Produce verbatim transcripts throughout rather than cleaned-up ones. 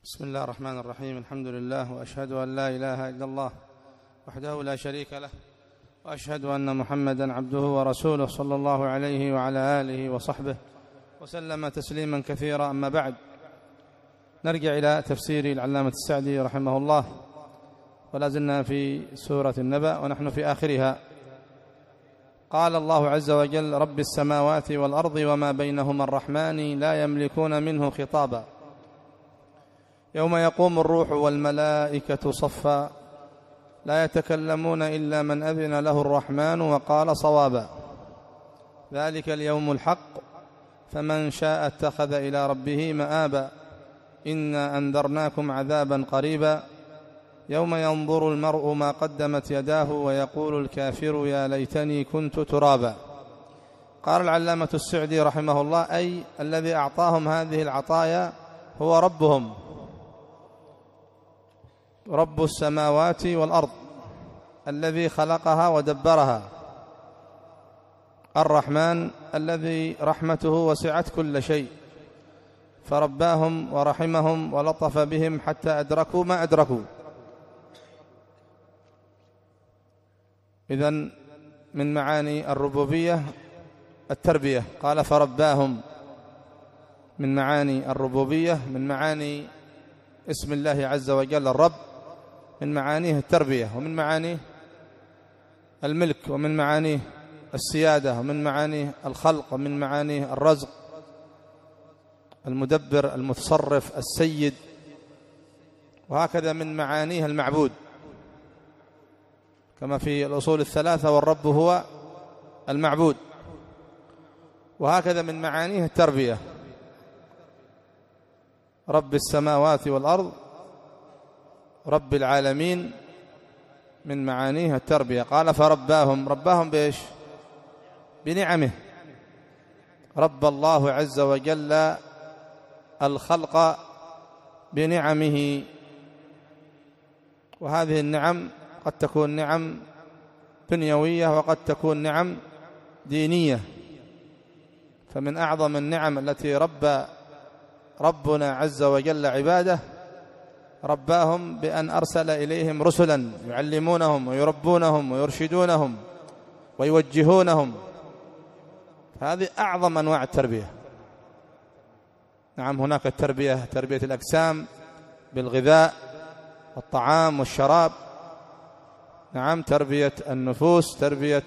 بسم الله الرحمن الرحيم. الحمد لله، وأشهد أن لا إله إلا الله وحده لا شريك له، وأشهد أن محمدًا عبده ورسوله صلى الله عليه وعلى آله وصحبه وسلم تسليمًا كثيرا. أما بعد، نرجع إلى تفسير العلامة السعدي رحمه الله، ولا زلنا في سورة النبأ ونحن في آخرها. قال الله عز وجل: رب السماوات والأرض وما بينهما الرحمن لا يملكون منه خطابا يوم يقوم الروح والملائكة صفا لا يتكلمون إلا من أذن له الرحمن وقال صوابا ذلك اليوم الحق فمن شاء اتخذ إلى ربه مآبا إنا أنذرناكم عذابا قريبا يوم ينظر المرء ما قدمت يداه ويقول الكافر يا ليتني كنت ترابا. قال العلامة السعدي رحمه الله: أي الذي أعطاهم هذه العطايا هو ربهم، رب السماوات والأرض الذي خلقها ودبرها، الرحمن الذي رحمته وسعت كل شيء، فرباهم ورحمهم ولطف بهم حتى أدركوا ما أدركوا. إذن من معاني الربوبية التربية. قال فرباهم، من معاني الربوبية، من معاني اسم الله عز وجل الرب، من معانيه التربية، ومن معانيه الملك، ومن معانيه السيادة، ومن معانيه الخلق، ومن معانيه الرزق، المدبر، المتصرف، السيد، وهكذا من معانيه المعبود، كما في الأصول الثلاثة: والرب هو المعبود. وهكذا من معانيه التربية: رب السماوات والأرض، رب العالمين، من معانيه التربية. قال فرباهم، رباهم بإيش؟ بنعمه. رب الله عز وجل الخلق بنعمه، وهذه النعم قد تكون نعم دنيوية وقد تكون نعم دينية. فمن أعظم النعم التي رب ربنا عز وجل عباده، رباهم بأن أرسل إليهم رسلا يعلمونهم ويربونهم ويرشدونهم ويوجهونهم. هذه أعظم أنواع التربية. نعم، هناك التربية، تربية الأجسام بالغذاء والطعام والشراب. نعم، تربية النفوس، تربية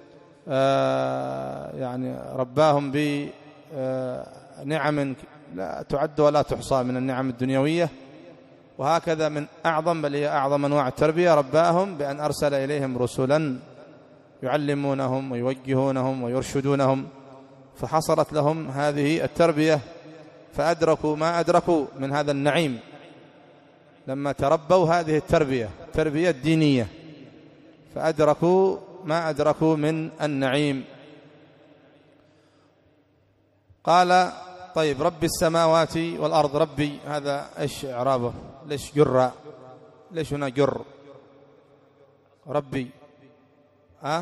آه يعني رباهم بنعم لا تعد ولا تحصى من النعم الدنيوية. وهكذا من أعظم، بل هي أعظم أنواع التربية، رباهم بأن أرسل إليهم رسلا يعلمونهم ويوجهونهم ويرشدونهم، فحصلت لهم هذه التربية، فأدركوا ما أدركوا من هذا النعيم لما تربوا هذه التربية، التربية الدينية، فأدركوا ما أدركوا من النعيم. قال: طيب، رب السماوات والأرض، ربي هذا إيش إعرابه؟ ليش جر؟ ليش هنا جر؟ ربي ها؟ أه؟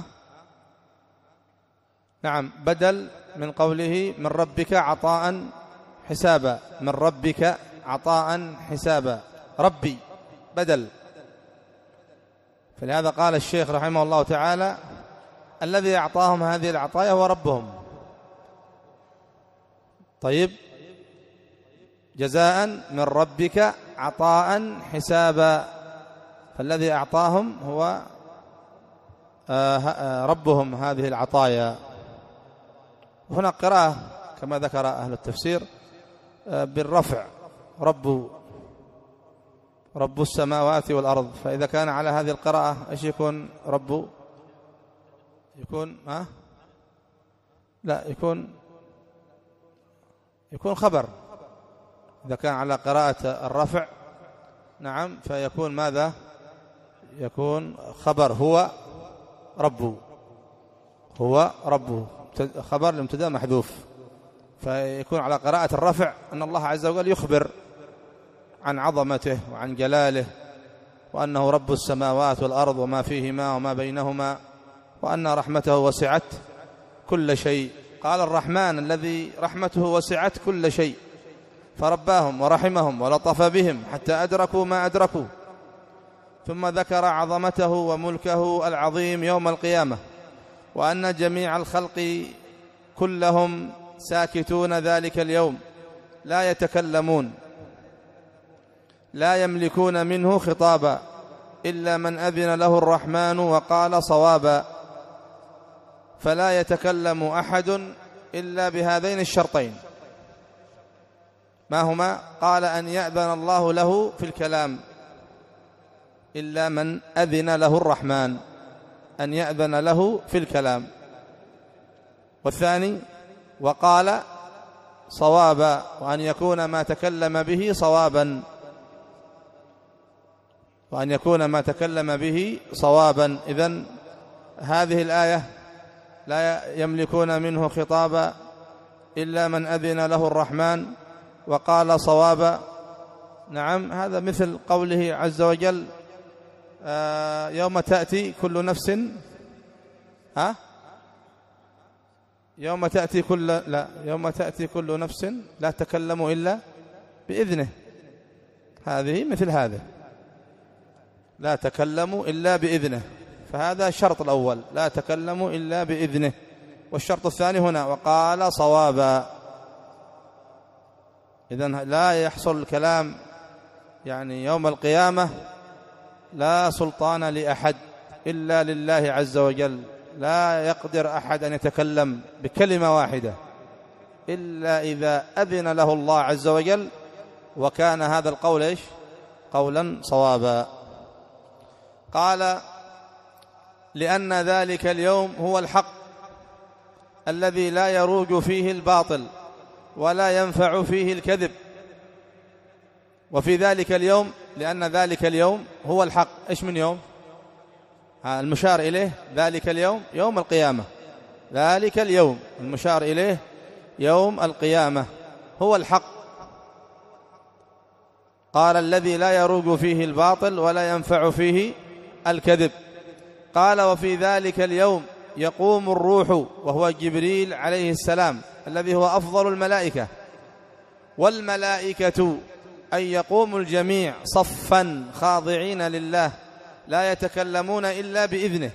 نعم، بدل من قوله من ربك عطاء حسابا، من ربك عطاء حسابا، ربي بدل. فلهذا قال الشيخ رحمه الله تعالى: الذي أعطاهم هذه العطايا هو ربهم. طيب، جزاء من ربك عطاء حسابا، فالذي أعطاهم هو ربهم هذه العطايا. هنا قراءة كما ذكر أهل التفسير بالرفع: رب رب السماوات والأرض. فإذا كان على هذه القراءة إيش يكون رب؟ يكون ها؟ لا، يكون يكون خبر. إذا كان على قراءة الرفع، نعم، فيكون ماذا؟ يكون خبر: هو رب، هو رب، خبر لمبتدأ محذوف. فيكون على قراءة الرفع أن الله عز وجل يخبر عن عظمته وعن جلاله، وأنه رب السماوات والأرض وما فيهما وما بينهما، وأن رحمته وسعت كل شيء. قال: الرحمن الذي رحمته وسعت كل شيء، فرباهم ورحمهم ولطف بهم حتى أدركوا ما أدركوا، ثم ذكر عظمته وملكه العظيم يوم القيامة، وأن جميع الخلق كلهم ساكتون ذلك اليوم لا يتكلمون، لا يملكون منه خطابا إلا من أذن له الرحمن وقال صوابا، فلا يتكلم أحد إلا بهذين الشرطين. ما هما؟ قال أن يأذن الله له في الكلام إلا من أذن له الرحمن، أن يأذن له في الكلام. والثاني وقال صوابا، وأن يكون ما تكلم به صوابا، وأن يكون ما تكلم به صوابا. إذن هذه الآية لا يملكون منه خطابا إلا من أذن له الرحمن وقال صوابا. نعم، هذا مثل قوله عز وجل آه يوم تأتي كل نفس ها يوم تأتي كل لا يوم تأتي كل نفس لا تكلم إلا بإذنه. هذه مثل هذا، لا تكلموا إلا بإذنه، فهذا الشرط الأول، لا تكلموا إلا بإذنه. والشرط الثاني هنا وقال صوابا. إذن لا يحصل الكلام يعني يوم القيامة، لا سلطان لأحد إلا لله عز وجل، لا يقدر أحد أن يتكلم بكلمة واحدة إلا إذا أذن له الله عز وجل، وكان هذا القول إيش؟ قولا صوابا. قال لأن ذلك اليوم هو الحق الذي لا يروج فيه الباطل ولا ينفع فيه الكذب. وفي ذلك اليوم، لأن ذلك اليوم هو الحق. إيش من يوم؟ المشار إليه ذلك اليوم يوم القيامة، ذلك اليوم المشار إليه يوم القيامة هو الحق. قال الذي لا يروج فيه الباطل ولا ينفع فيه الكذب. قال وفي ذلك اليوم يقوم الروح، وهو جبريل عليه السلام الذي هو أفضل الملائكة، والملائكة أن يقوم الجميع صفا خاضعين لله لا يتكلمون إلا بإذنه.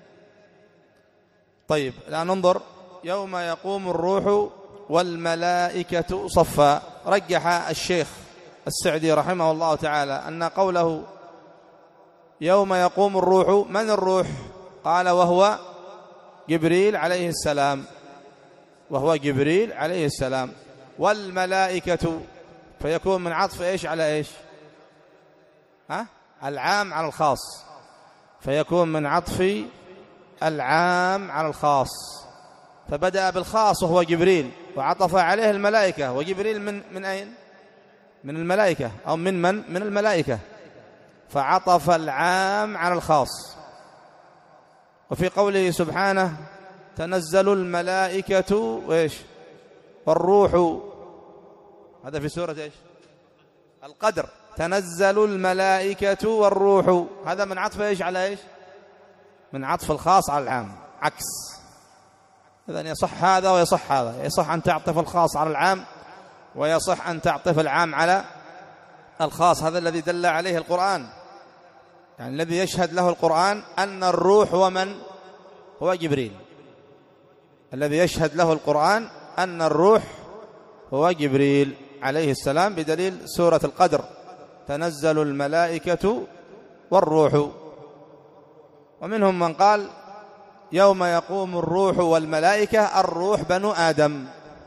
طيب الآن ننظر، يوم يقوم الروح والملائكة صفا. رجح الشيخ السعدي رحمه الله تعالى أن قوله يوم يقوم الروح، من الروح؟ قال وهو جبريل عليه السلام، وهو جبريل عليه السلام. والملائكة فيكون من عطف إيش على إيش؟ ها؟ العام على الخاص، فيكون من عطف العام على الخاص، فبدأ بالخاص وهو جبريل، وعطف عليه الملائكة. وجبريل من من أين؟ من الملائكة، أو من من؟ من الملائكة، فعطف العام على الخاص. وفي قوله سبحانه تنزل الملائكة وإيش؟ والروح، هذا في سورة إيش؟ القدر. تنزل الملائكة والروح، هذا من عطف إيش على إيش؟ من عطف الخاص على العام، عكس. إذن يصح هذا ويصح هذا، يصح أن تعطف الخاص على العام، ويصح أن تعطف العام على الخاص. هذا الذي دل عليه القرآن، يعني الذي يشهد له القرآن أن الروح ومن هو جبريل. الذي يشهد له القرآن أن الروح هو جبريل عليه السلام، بدليل سورة القدر تنزل الملائكة والروح. ومنهم من قال يوم يقوم الروح والملائكة، الروح بنو آدم.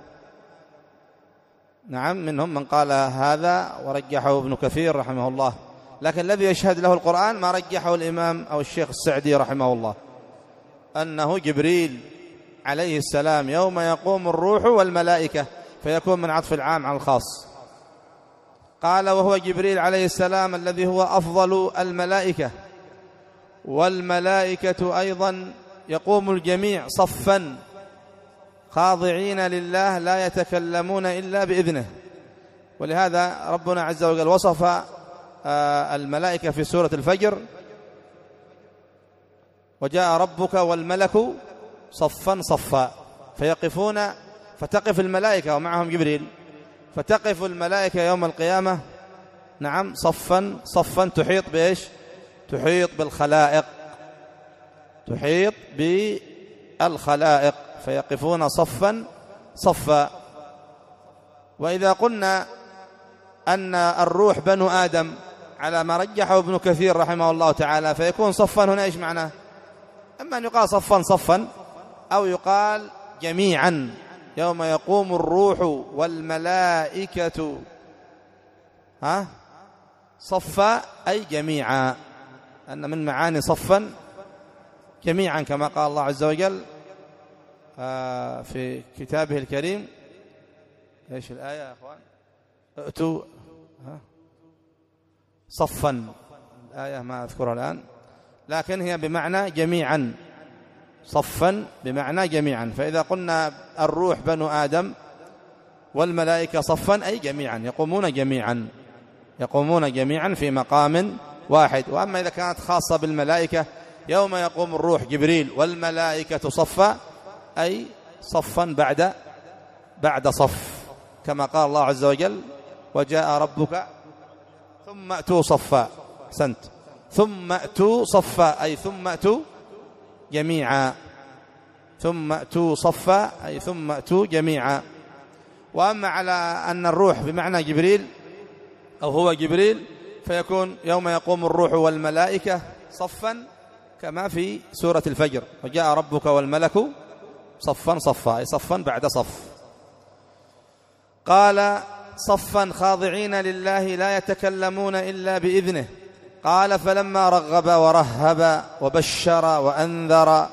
نعم، منهم من قال هذا ورجحه ابن كثير رحمه الله، لكن الذي يشهد له القرآن ما رجحه الإمام أو الشيخ السعدي رحمه الله، أنه جبريل عليه السلام يوم يقوم الروح والملائكة، فيكون من عطف العام على الخاص. قال وهو جبريل عليه السلام الذي هو أفضل الملائكة، والملائكة أيضا يقوم الجميع صفا خاضعين لله لا يتكلمون إلا بإذنه. ولهذا ربنا عز وجل وصف الملائكة في سورة الفجر وجاء ربك والملك صفا صفا، فيقفون، فتقف الملائكة ومعهم جبريل، فتقف الملائكة يوم القيامة نعم صفا صفا تحيط بإيش؟ تحيط بالخلائق، تحيط بالخلائق فيقفون صفا صفا. وإذا قلنا أن الروح بنو آدم على ما رجحه ابن كثير رحمه الله تعالى، فيكون صفا هنا إيش معناه؟ أما أن يقال صفا صفا أو يقال جميعا يوم يقوم الروح والملائكة ها صفا أي جميعا، أن من معاني صفا جميعا كما قال الله عز وجل في كتابه الكريم. ايش الآية يا اخوان؟ ائتوا صفا، الآية ما أذكرها الآن لكن هي بمعنى جميعا، صفا بمعنى جميعا. فإذا قلنا الروح بنو آدم والملائكة صفا أي جميعا، يقومون جميعا، يقومون جميعا في مقام واحد. وأما إذا كانت خاصة بالملائكة يوم يقوم الروح جبريل والملائكة صفا أي صفا بعد بعد صف، كما قال الله عز وجل وجاء ربك ثم أتوا صفا، أحسنت، ثم أتوا صفا أي ثم أتوا جميعا، ثم أتوا صفا أي ثم أتوا جميعا. وأما على أن الروح بمعنى جبريل أو هو جبريل فيكون يوم يقوم الروح والملائكة صفا كما في سورة الفجر وجاء ربك والملك صفا صفا أي صفا بعد صف. قال صفا خاضعين لله لا يتكلمون إلا بإذنه. قال فلما رغب ورهب وبشر وأنذر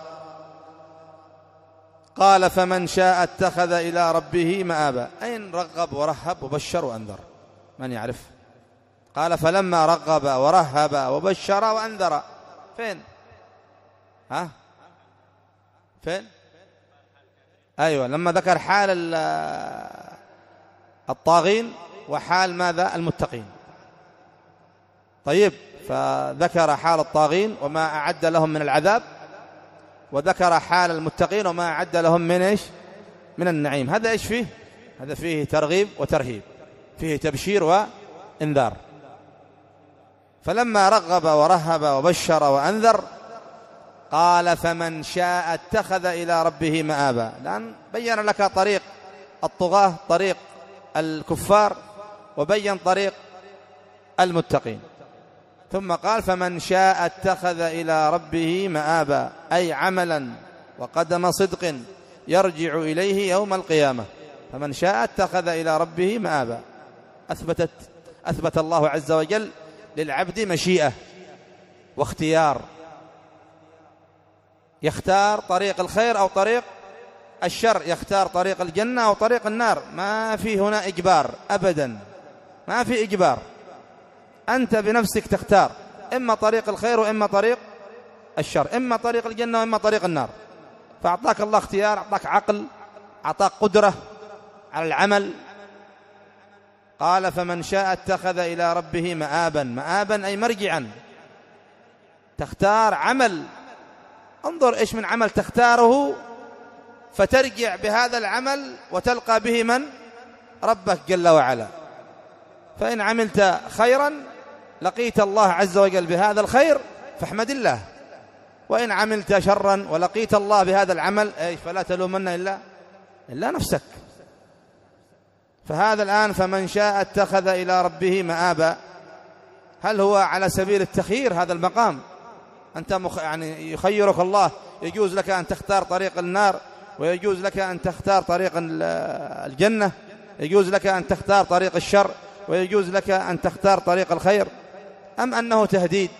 قال فمن شاء اتخذ إلى ربه مآبا. أين رغب ورهب وبشر وأنذر؟ من يعرف؟ قال فلما رغب ورهب وبشر وأنذر، فين؟ ها؟ فين؟ أيوة، لما ذكر حال الطاغين وحال ماذا؟ المتقين. طيب، فذكر حال الطاغين وما أعد لهم من العذاب، وذكر حال المتقين وما أعد لهم من إيش؟ من النعيم. هذا إيش فيه؟ هذا فيه ترغيب وترهيب، فيه تبشير وإنذار. فلما رغب ورهب وبشر وأنذر قال فمن شاء اتخذ إلى ربه مآبا. لأن بين لك طريق الطغاة، طريق الكفار، وبين طريق المتقين، ثم قال فمن شاء اتخذ إلى ربه مآبا أي عملا وقدم صدق يرجع إليه يوم القيامة. فمن شاء اتخذ إلى ربه مآبا. أثبتت أثبت الله عز وجل للعبد مشيئة واختيار، يختار طريق الخير أو طريق الشر، يختار طريق الجنة أو طريق النار. ما في هنا إجبار أبدا، ما في إجبار، أنت بنفسك تختار إما طريق الخير وإما طريق الشر، إما طريق الجنة وإما طريق النار. فأعطاك الله اختيار، أعطاك عقل، أعطاك قدرة على العمل. قال فمن شاء اتخذ إلى ربه مآبا. مآبا أي مرجعا، تختار عمل. انظر إيش من عمل تختاره فترجع بهذا العمل وتلقى به من؟ ربك جل وعلا. فإن عملت خيرا لقيت الله عز وجل بهذا الخير فاحمد الله، وإن عملت شرا ولقيت الله بهذا العمل فلا تلومن إلا إلا نفسك. فهذا الآن فمن شاء اتخذ إلى ربه مآبا، هل هو على سبيل التخيير؟ هذا المقام أنت مخ... يعني يخيرك الله، يجوز لك أن تختار طريق النار، ويجوز لك أن تختار طريق الجنة، يجوز لك أن تختار طريق الشر، ويجوز لك أن تختار طريق الخير، أم أنه تهديد؟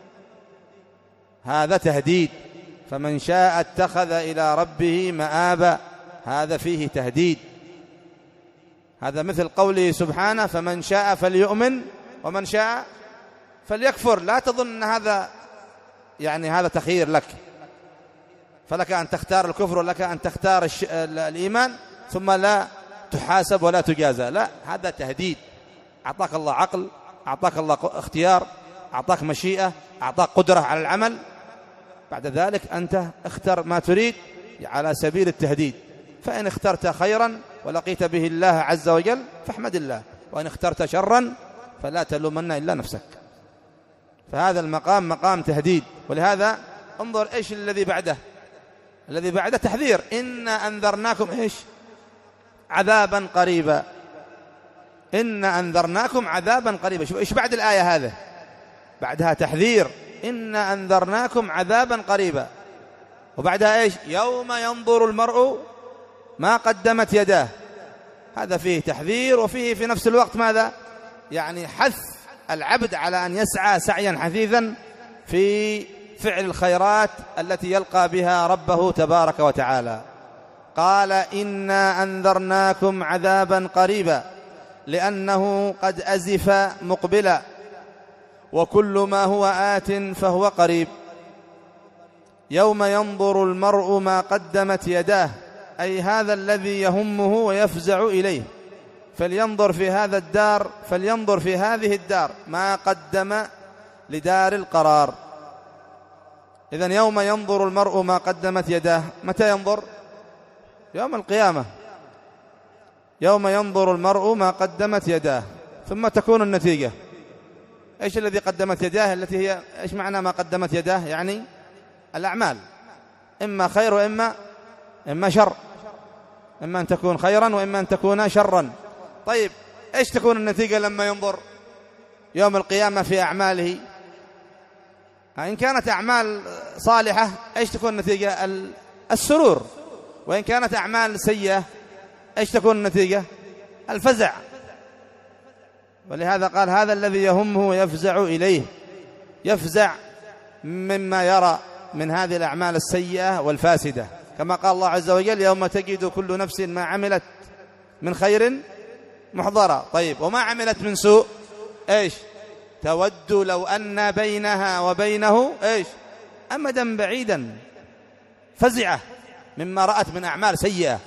هذا تهديد. فمن شاء اتخذ إلى ربه مآبا، هذا فيه تهديد. هذا مثل قوله سبحانه فمن شاء فليؤمن ومن شاء فليكفر. لا تظن أن هذا يعني هذا تخيير لك، فلك أن تختار الكفر ولك أن تختار الش... الإيمان ثم لا تحاسب ولا تجازى. لا، هذا تهديد. أعطاك الله عقل، أعطاك الله اختيار، أعطاك مشيئة، أعطاك قدرة على العمل، بعد ذلك أنت اختر ما تريد على سبيل التهديد. فإن اخترت خيرا ولقيت به الله عز وجل فاحمد الله، وإن اخترت شرا فلا تلومن إلا نفسك. فهذا المقام مقام تهديد. ولهذا انظر إيش الذي بعده، الذي بعده تحذير: إنا أنذرناكم إيش؟ عذابا قريبا. إنا أنذرناكم عذابا قريبا. شوف إيش بعد الآية هذا، بعدها تحذير: إنا أنذرناكم عذابا قريبا. وبعدها إيش؟ يوم ينظر المرء ما قدمت يداه. هذا فيه تحذير وفيه في نفس الوقت ماذا؟ يعني حث العبد على أن يسعى سعيا حثيثا في فعل الخيرات التي يلقى بها ربه تبارك وتعالى. قال: إنا أنذرناكم عذابا قريبا لأنه قد أزف مقبلا وكل ما هو آت فهو قريب. يوم ينظر المرء ما قدمت يداه، أي هذا الذي يهمه ويفزع إليه، فلينظر في هذا الدار فلينظر في هذه الدار ما قدم لدار القرار. إذن يوم ينظر المرء ما قدمت يداه، متى ينظر؟ يوم القيامة. يوم ينظر المرء ما قدمت يداه، ثم تكون النتيجة. إيش الذي قدمت يداه؟ التي هي إيش معنى ما قدمت يداه؟ يعني الأعمال، إما خير وإما إما شر، إما أن تكون خيرا وإما أن تكون شرا. طيب إيش تكون النتيجة لما ينظر يوم القيامة في أعماله؟ إن كانت أعمال صالحة إيش تكون النتيجة؟ السرور. وإن كانت أعمال سيئة إيش تكون النتيجة؟ الفزع. ولهذا قال: هذا الذي يهمه ويفزع إليه، يفزع مما يرى من هذه الأعمال السيئة والفاسدة، كما قال الله عز وجل: يوم تجد كل نفس ما عملت من خير محضرا. طيب وما عملت من سوء إيش؟ تود لو أن بينها وبينه إيش؟ أمدا بعيدا. فزعة مما رأت من أعمال سيئة.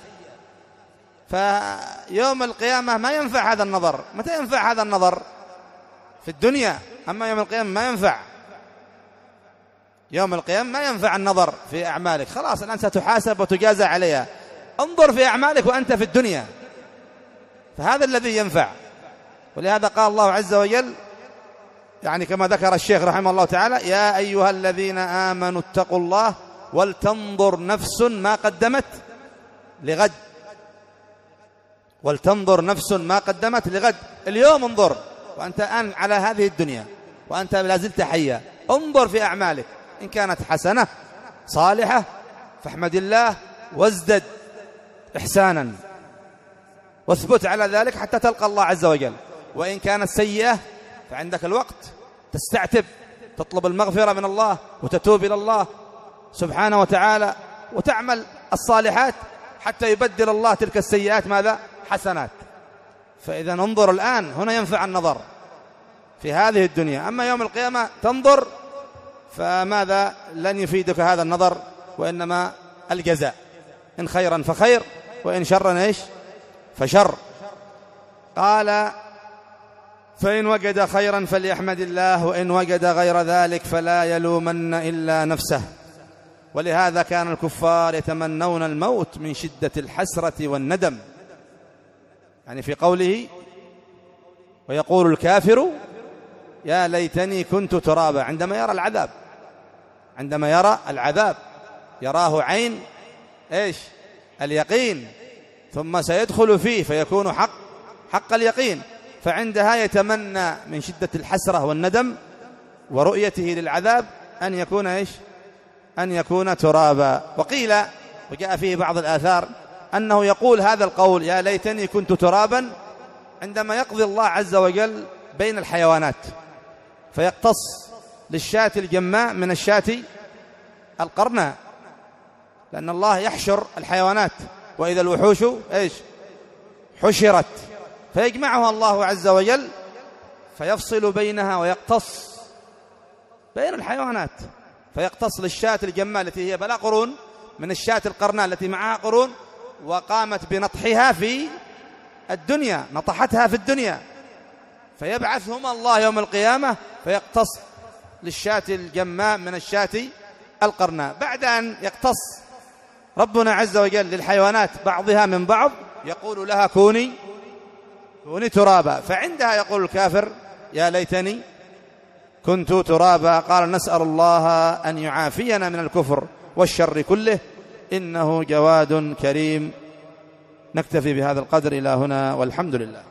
فيوم القيامة ما ينفع هذا النظر. متى ينفع هذا النظر؟ في الدنيا. أما يوم القيامة ما ينفع. يوم القيامة ما ينفع النظر في أعمالك، خلاص الآن ستحاسب وتجازى عليها. انظر في أعمالك وأنت في الدنيا، فهذا الذي ينفع. ولهذا قال الله عز وجل، يعني كما ذكر الشيخ رحمه الله تعالى: يا أيها الذين آمنوا اتقوا الله ولتنظر نفس ما قدمت لغد. ولتنظر نفس ما قدمت لغد. اليوم انظر وأنت الآن على هذه الدنيا وأنت لازلت حيا، انظر في أعمالك، إن كانت حسنة صالحة فاحمد الله وازدد إحسانا واثبت على ذلك حتى تلقى الله عز وجل. وإن كانت سيئة فعندك الوقت تستعتب، تطلب المغفرة من الله وتتوب إلى الله سبحانه وتعالى وتعمل الصالحات حتى يبدل الله تلك السيئات ماذا؟ حسنات. فإذا انظر الآن، هنا ينفع النظر في هذه الدنيا. أما يوم القيامة تنظر فماذا؟ لن يفيدك هذا النظر، وإنما الجزاء، إن خيرا فخير وإن شرا إيش؟ فشر. قال: فإن وجد خيرا فليحمد الله وإن وجد غير ذلك فلا يلومن إلا نفسه. ولهذا كان الكفار يتمنون الموت من شدة الحسرة والندم، يعني في قوله: ويقول الكافر يا ليتني كنت ترابا، عندما يرى العذاب، عندما يرى العذاب يراه عين إيش؟ اليقين، ثم سيدخل فيه فيكون حق حق اليقين، فعندها يتمنى من شدة الحسرة والندم ورؤيته للعذاب أن يكون إيش؟ أن يكون ترابا. وقيل، وجاء فيه بعض الآثار، أنه يقول هذا القول يا ليتني كنت ترابا عندما يقضي الله عز وجل بين الحيوانات، فيقتص للشاة الجماء من الشاة القرناء، لأن الله يحشر الحيوانات، وإذا الوحوش إيش؟ حشرت، فيجمعها الله عز وجل فيفصل بينها ويقتص بين الحيوانات، فيقتص للشاة الجماء التي هي بلا قرون من الشاة القرناء التي معها قرون وقامت بنطحها في الدنيا، نطحتها في الدنيا، فيبعثهما الله يوم القيامة فيقتص للشاة الجماء من الشاة القرناء. بعد أن يقتص ربنا عز وجل للحيوانات بعضها من بعض يقول لها كوني كوني ترابا، فعندها يقول الكافر يا ليتني كنت ترابا. قال نسأل الله أن يعافينا من الكفر والشر كله، إنه جواد كريم. نكتفي بهذا القدر إلى هنا، والحمد لله.